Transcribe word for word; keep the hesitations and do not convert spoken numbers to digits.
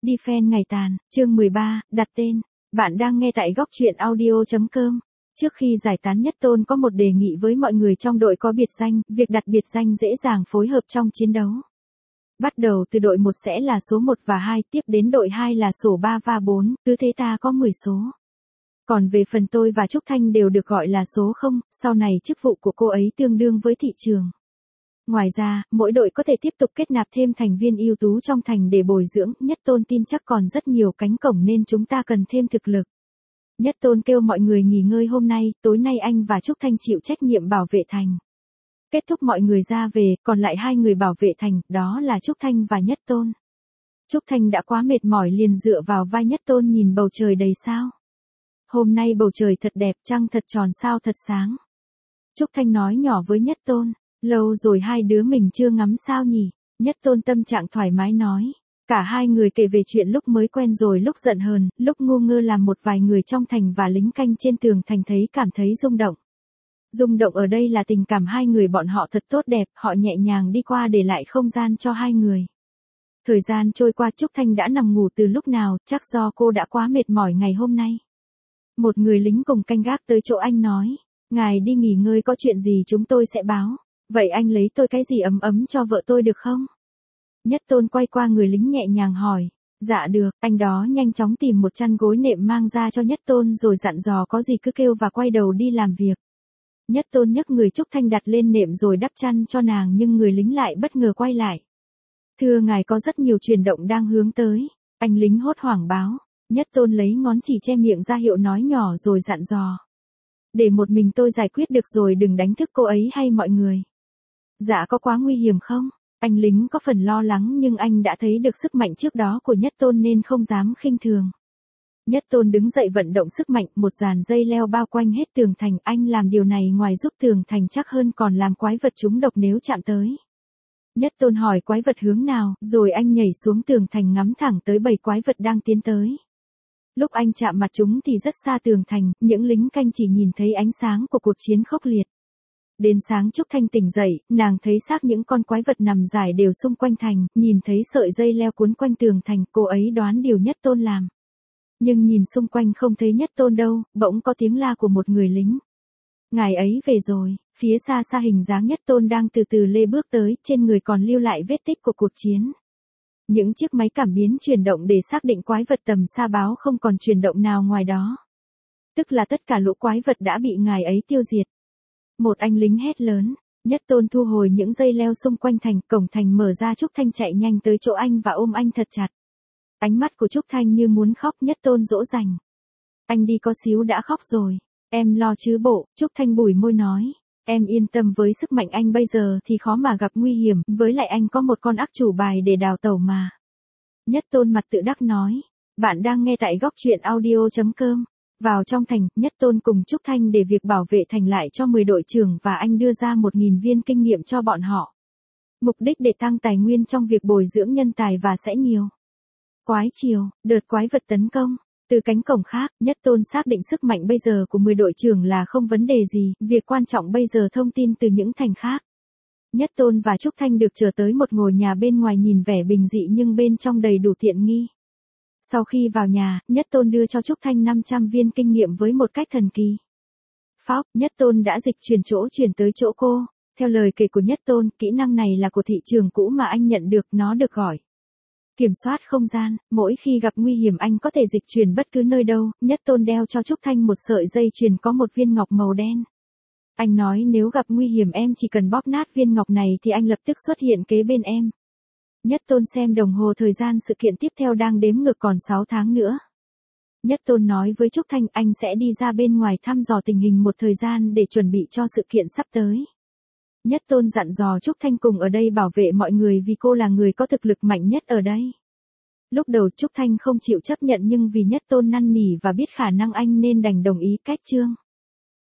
Defend ngày tàn, chương mười ba, đặt tên. Bạn đang nghe tại góc truyện audio chấm com. Trước khi giải tán, Nhất Tôn có một đề nghị với mọi người trong đội có biệt danh, việc đặt biệt danh dễ dàng phối hợp trong chiến đấu. Bắt đầu từ đội một sẽ là số một và hai, tiếp đến đội hai là sổ ba và bốn, cứ thế ta có mười số. Còn về phần tôi và Trúc Thanh đều được gọi là số không, sau này chức vụ của cô ấy tương đương với thị trường. Ngoài ra, mỗi đội có thể tiếp tục kết nạp thêm thành viên ưu tú trong thành để bồi dưỡng, Nhất Tôn tin chắc còn rất nhiều cánh cổng nên chúng ta cần thêm thực lực. Nhất Tôn kêu mọi người nghỉ ngơi hôm nay, tối nay anh và Trúc Thanh chịu trách nhiệm bảo vệ thành. Kết thúc mọi người ra về, còn lại hai người bảo vệ thành, đó là Trúc Thanh và Nhất Tôn. Trúc Thanh đã quá mệt mỏi liền dựa vào vai Nhất Tôn nhìn bầu trời đầy sao. Hôm nay bầu trời thật đẹp, trăng thật tròn, sao thật sáng. Trúc Thanh nói nhỏ với Nhất Tôn. Lâu rồi hai đứa mình chưa ngắm sao nhỉ? Nhất Tôn tâm trạng thoải mái nói. Cả hai người kể về chuyện lúc mới quen rồi lúc giận hờn, lúc ngu ngơ làm một vài người trong thành và lính canh trên tường thành thấy cảm thấy rung động. Rung động ở đây là tình cảm hai người bọn họ thật tốt đẹp, họ nhẹ nhàng đi qua để lại không gian cho hai người. Thời gian trôi qua, Trúc Thanh đã nằm ngủ từ lúc nào, chắc do cô đã quá mệt mỏi ngày hôm nay. Một người lính cùng canh gác tới chỗ anh nói. Ngài đi nghỉ ngơi, có chuyện gì chúng tôi sẽ báo. Vậy anh lấy tôi cái gì ấm ấm cho vợ tôi được không? Nhất Tôn quay qua người lính nhẹ nhàng hỏi. Dạ được, anh đó nhanh chóng tìm một chăn gối nệm mang ra cho Nhất Tôn rồi dặn dò có gì cứ kêu và quay đầu đi làm việc. Nhất Tôn nhấc người Trúc Thanh đặt lên nệm rồi đắp chăn cho nàng nhưng người lính lại bất ngờ quay lại. Thưa ngài, có rất nhiều chuyển động đang hướng tới. Anh lính hốt hoảng báo. Nhất Tôn lấy ngón chỉ che miệng ra hiệu nói nhỏ rồi dặn dò. Để một mình tôi giải quyết được rồi, đừng đánh thức cô ấy hay mọi người. Dạ có quá nguy hiểm không? Anh lính có phần lo lắng nhưng anh đã thấy được sức mạnh trước đó của Nhất Tôn nên không dám khinh thường. Nhất Tôn đứng dậy vận động sức mạnh, một dàn dây leo bao quanh hết tường thành, anh làm điều này ngoài giúp tường thành chắc hơn còn làm quái vật trúng độc nếu chạm tới. Nhất Tôn hỏi quái vật hướng nào, rồi anh nhảy xuống tường thành ngắm thẳng tới bầy quái vật đang tiến tới. Lúc anh chạm mặt chúng thì rất xa tường thành, những lính canh chỉ nhìn thấy ánh sáng của cuộc chiến khốc liệt. Đến sáng Trúc Thanh tỉnh dậy, nàng thấy xác những con quái vật nằm rải đều xung quanh thành, nhìn thấy sợi dây leo cuốn quanh tường thành, cô ấy đoán điều Nhất Tôn làm. Nhưng nhìn xung quanh không thấy Nhất Tôn đâu, bỗng có tiếng la của một người lính. Ngài ấy về rồi, phía xa xa hình dáng Nhất Tôn đang từ từ lê bước tới, trên người còn lưu lại vết tích của cuộc chiến. Những chiếc máy cảm biến chuyển động để xác định quái vật tầm xa báo không còn chuyển động nào ngoài đó. Tức là tất cả lũ quái vật đã bị ngài ấy tiêu diệt. Một anh lính hét lớn, Nhất Tôn thu hồi những dây leo xung quanh thành, cổng thành mở ra, Trúc Thanh chạy nhanh tới chỗ anh và ôm anh thật chặt. Ánh mắt của Trúc Thanh như muốn khóc, Nhất Tôn dỗ dành. Anh đi có xíu đã khóc rồi, em lo chứ bộ, Trúc Thanh bủi môi nói. Em yên tâm, với sức mạnh anh bây giờ thì khó mà gặp nguy hiểm, với lại anh có một con ác chủ bài để đào tẩu mà. Nhất Tôn mặt tự đắc nói. Bạn đang nghe tại góc truyện audio chấm com. Vào trong thành, Nhất Tôn cùng Trúc Thanh để việc bảo vệ thành lại cho mười đội trưởng và anh đưa ra một nghìn viên kinh nghiệm cho bọn họ. Mục đích để tăng tài nguyên trong việc bồi dưỡng nhân tài và sẽ nhiều. Quái chiều, đợt quái vật tấn công. Từ cánh cổng khác, Nhất Tôn xác định sức mạnh bây giờ của mười đội trưởng là không vấn đề gì, việc quan trọng bây giờ thông tin từ những thành khác. Nhất Tôn và Trúc Thanh được trở tới một ngôi nhà bên ngoài nhìn vẻ bình dị nhưng bên trong đầy đủ tiện nghi. Sau khi vào nhà, Nhất Tôn đưa cho Trúc Thanh năm trăm viên kinh nghiệm với một cách thần kỳ. Phóc, Nhất Tôn đã dịch chuyển chỗ chuyển tới chỗ cô. Theo lời kể của Nhất Tôn, kỹ năng này là của thị trường cũ mà anh nhận được, nó được gọi kiểm soát không gian, mỗi khi gặp nguy hiểm anh có thể dịch chuyển bất cứ nơi đâu. Nhất Tôn đeo cho Trúc Thanh một sợi dây chuyền có một viên ngọc màu đen. Anh nói nếu gặp nguy hiểm em chỉ cần bóp nát viên ngọc này thì anh lập tức xuất hiện kế bên em. Nhất Tôn xem đồng hồ, thời gian sự kiện tiếp theo đang đếm ngược còn sáu tháng nữa. Nhất Tôn nói với Trúc Thanh anh sẽ đi ra bên ngoài thăm dò tình hình một thời gian để chuẩn bị cho sự kiện sắp tới. Nhất Tôn dặn dò Trúc Thanh cùng ở đây bảo vệ mọi người vì cô là người có thực lực mạnh nhất ở đây. Lúc đầu Trúc Thanh không chịu chấp nhận nhưng vì Nhất Tôn năn nỉ và biết khả năng anh nên đành đồng ý cách chương.